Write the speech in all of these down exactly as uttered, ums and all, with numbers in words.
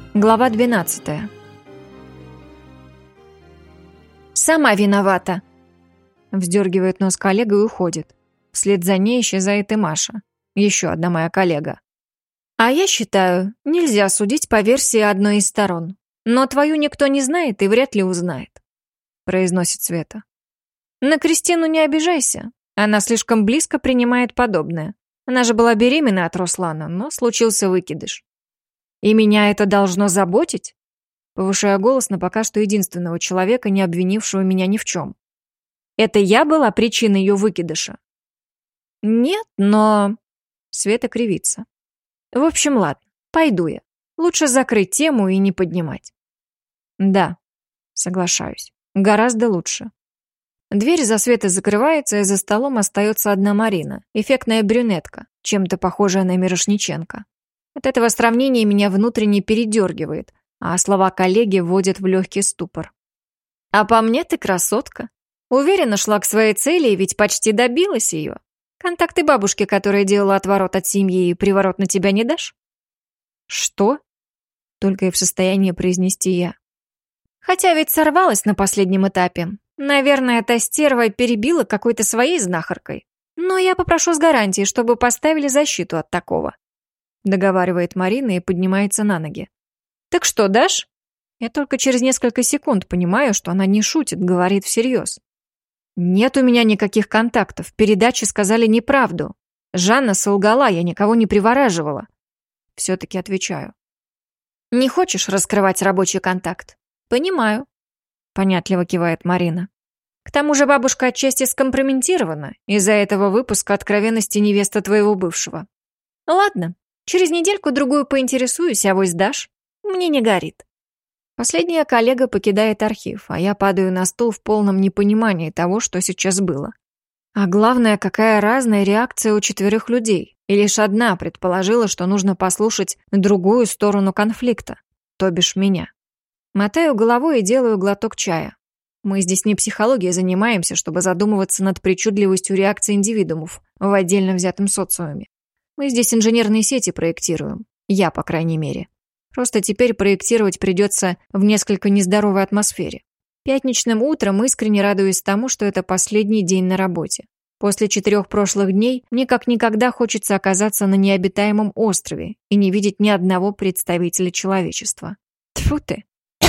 Глава двенадцатая. «Сама виновата!» Вздергивает нос коллега и уходит. Вслед за ней исчезает и Маша, еще одна моя коллега. «А я считаю, нельзя судить по версии одной из сторон. Но твою никто не знает и вряд ли узнает», произносит Света. «На Кристину не обижайся. Она слишком близко принимает подобное. Она же была беременна от Руслана, но случился выкидыш. И меня это должно заботить?» Повышая голос на пока что единственного человека, не обвинившего меня ни в чем. «Это я была причиной ее выкидыша?» «Нет, но...» Света кривится. «В общем, ладно, пойду я. Лучше закрыть тему и не поднимать». «Да, соглашаюсь. Гораздо лучше». Дверь за Светой закрывается, и за столом остается одна Марина, эффектная брюнетка, чем-то похожая на Мирошниченко. От этого сравнения меня внутренне передергивает, а слова коллеги вводят в легкий ступор. «А по мне ты красотка. Уверенно шла к своей цели и ведь почти добилась ее. Контакты бабушки, которая делала отворот от семьи, и приворот на тебя не дашь?» «Что?» Только и в состоянии произнести я. «Хотя ведь сорвалась на последнем этапе. Наверное, эта стерва перебила какой-то своей знахаркой. Но я попрошу с гарантией, чтобы поставили защиту от такого», договаривает Марина и поднимается на ноги. «Так что, дашь?» Я только через несколько секунд понимаю, что она не шутит, говорит всерьез. «Нет у меня никаких контактов. В передаче сказали неправду. Жанна солгала, я никого не привораживала». Все-таки отвечаю. «Не хочешь раскрывать рабочий контакт?» «Понимаю», — понятливо кивает Марина. «К тому же бабушка отчасти скомпрометирована из-за этого выпуска откровенности невеста твоего бывшего. Ладно, через недельку-другую поинтересуюсь, авось дашь. Мне не горит». Последняя коллега покидает архив, а я падаю на стул в полном непонимании того, что сейчас было. А главное, какая разная реакция у четверых людей, и лишь одна предположила, что нужно послушать другую сторону конфликта, то бишь меня. Мотаю головой и делаю глоток чая. Мы здесь не психологией занимаемся, чтобы задумываться над причудливостью реакции индивидуумов в отдельно взятом социуме. Мы здесь инженерные сети проектируем. Я, по крайней мере. Просто теперь проектировать придется в несколько нездоровой атмосфере. Пятничным утром искренне радуюсь тому, что это последний день на работе. После четырех прошлых дней мне как никогда хочется оказаться на необитаемом острове и не видеть ни одного представителя человечества. Тьфу ты!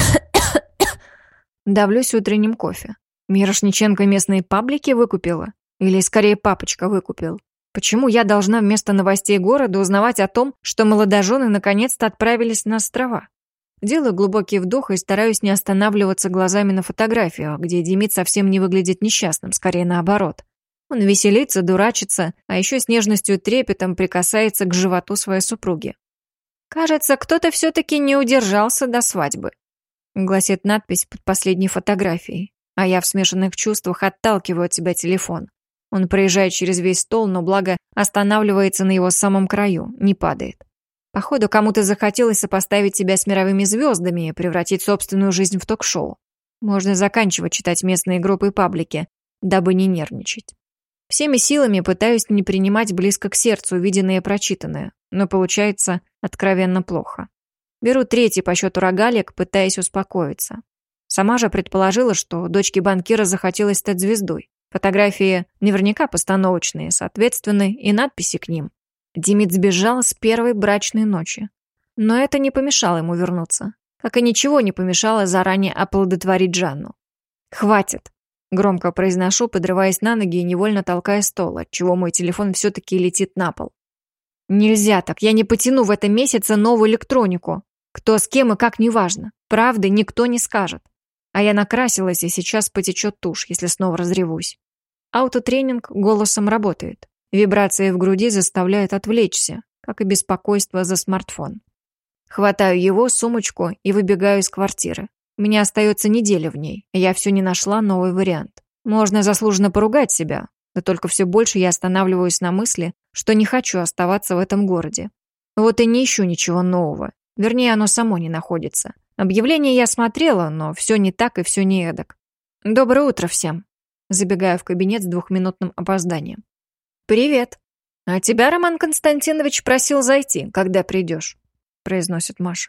Давлюсь утренним кофе. Мирошниченко местные паблики выкупила? Или скорее папочка выкупил? Почему я должна вместо новостей города узнавать о том, что молодожены наконец-то отправились на острова? Делаю глубокий вдох и стараюсь не останавливаться глазами на фотографиях, где Демид совсем не выглядит несчастным, скорее наоборот. Он веселится, дурачится, а еще с нежностью и трепетом прикасается к животу своей супруги. «Кажется, кто-то все-таки не удержался до свадьбы», гласит надпись под последней фотографией, а я в смешанных чувствах отталкиваю от себя телефон. Он проезжает через весь стол, но благо останавливается на его самом краю, не падает. Походу, кому-то захотелось сопоставить себя с мировыми звездами и превратить собственную жизнь в ток-шоу. Можно заканчивать читать местные группы и паблики, дабы не нервничать. Всеми силами пытаюсь не принимать близко к сердцу увиденное и прочитанное, но получается откровенно плохо. Беру третий по счету рогалик, пытаясь успокоиться. Сама же предположила, что дочке банкира захотелось стать звездой. Фотографии наверняка постановочные, соответственно, и надписи к ним. Демид сбежал с первой брачной ночи. Но это не помешало ему вернуться. Как и ничего не помешало заранее оплодотворить Жанну. «Хватит!» — громко произношу, подрываясь на ноги и невольно толкая стол, отчего мой телефон все-таки летит на пол. «Нельзя так, я не потяну в этом месяце новую электронику. Кто с кем и как неважно. Правды никто не скажет. А я накрасилась, и сейчас потечет тушь, если снова разревусь». Аутотренинг голосом работает. Вибрации в груди заставляют отвлечься, как и беспокойство за смартфон. Хватаю его, сумочку и выбегаю из квартиры. У меня остается неделя в ней, и я все не нашла новый вариант. Можно заслуженно поругать себя, да только все больше я останавливаюсь на мысли, что не хочу оставаться в этом городе. Вот и не ищу ничего нового. Вернее, оно само не находится. Объявление я смотрела, но все не так и все не эдак. «Доброе утро всем!» Забегаю в кабинет с двухминутным опозданием. «Привет! А тебя Роман Константинович просил зайти, когда придешь», произносит Маша.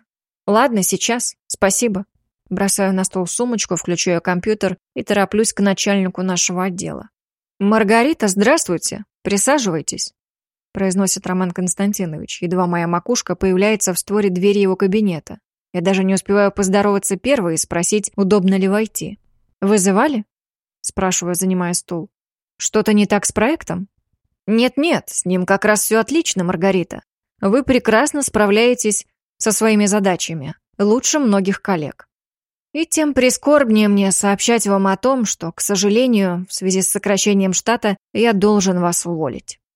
Ладно, сейчас. Спасибо. Бросаю на стол сумочку, включаю компьютер и тороплюсь к начальнику нашего отдела. «Маргарита, здравствуйте. Присаживайтесь», — произносит Роман Константинович, едва моя макушка появляется в створе двери его кабинета. Я даже не успеваю поздороваться первой и спросить, удобно ли войти. «Вызывали?» — спрашиваю, занимая стул. «Что-то не так с проектом?» «Нет-нет, с ним как раз все отлично, Маргарита. Вы прекрасно справляетесь со своими задачами, лучше многих коллег. И тем прискорбнее мне сообщать вам о том, что, к сожалению, в связи с сокращением штата я должен вас уволить».